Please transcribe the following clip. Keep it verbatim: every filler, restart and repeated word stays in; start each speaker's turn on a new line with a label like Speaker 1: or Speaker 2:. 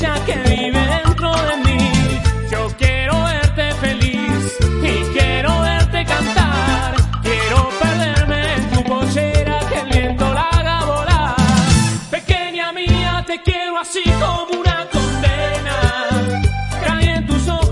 Speaker 1: esencia que vive dentro de mí. Yo quiero verte feliz y quiero verte cantar. Quiero perderme en tu pollera, que el viento la haga volar. Pequeña mía, te quiero así como una condena. Caí en tus ojos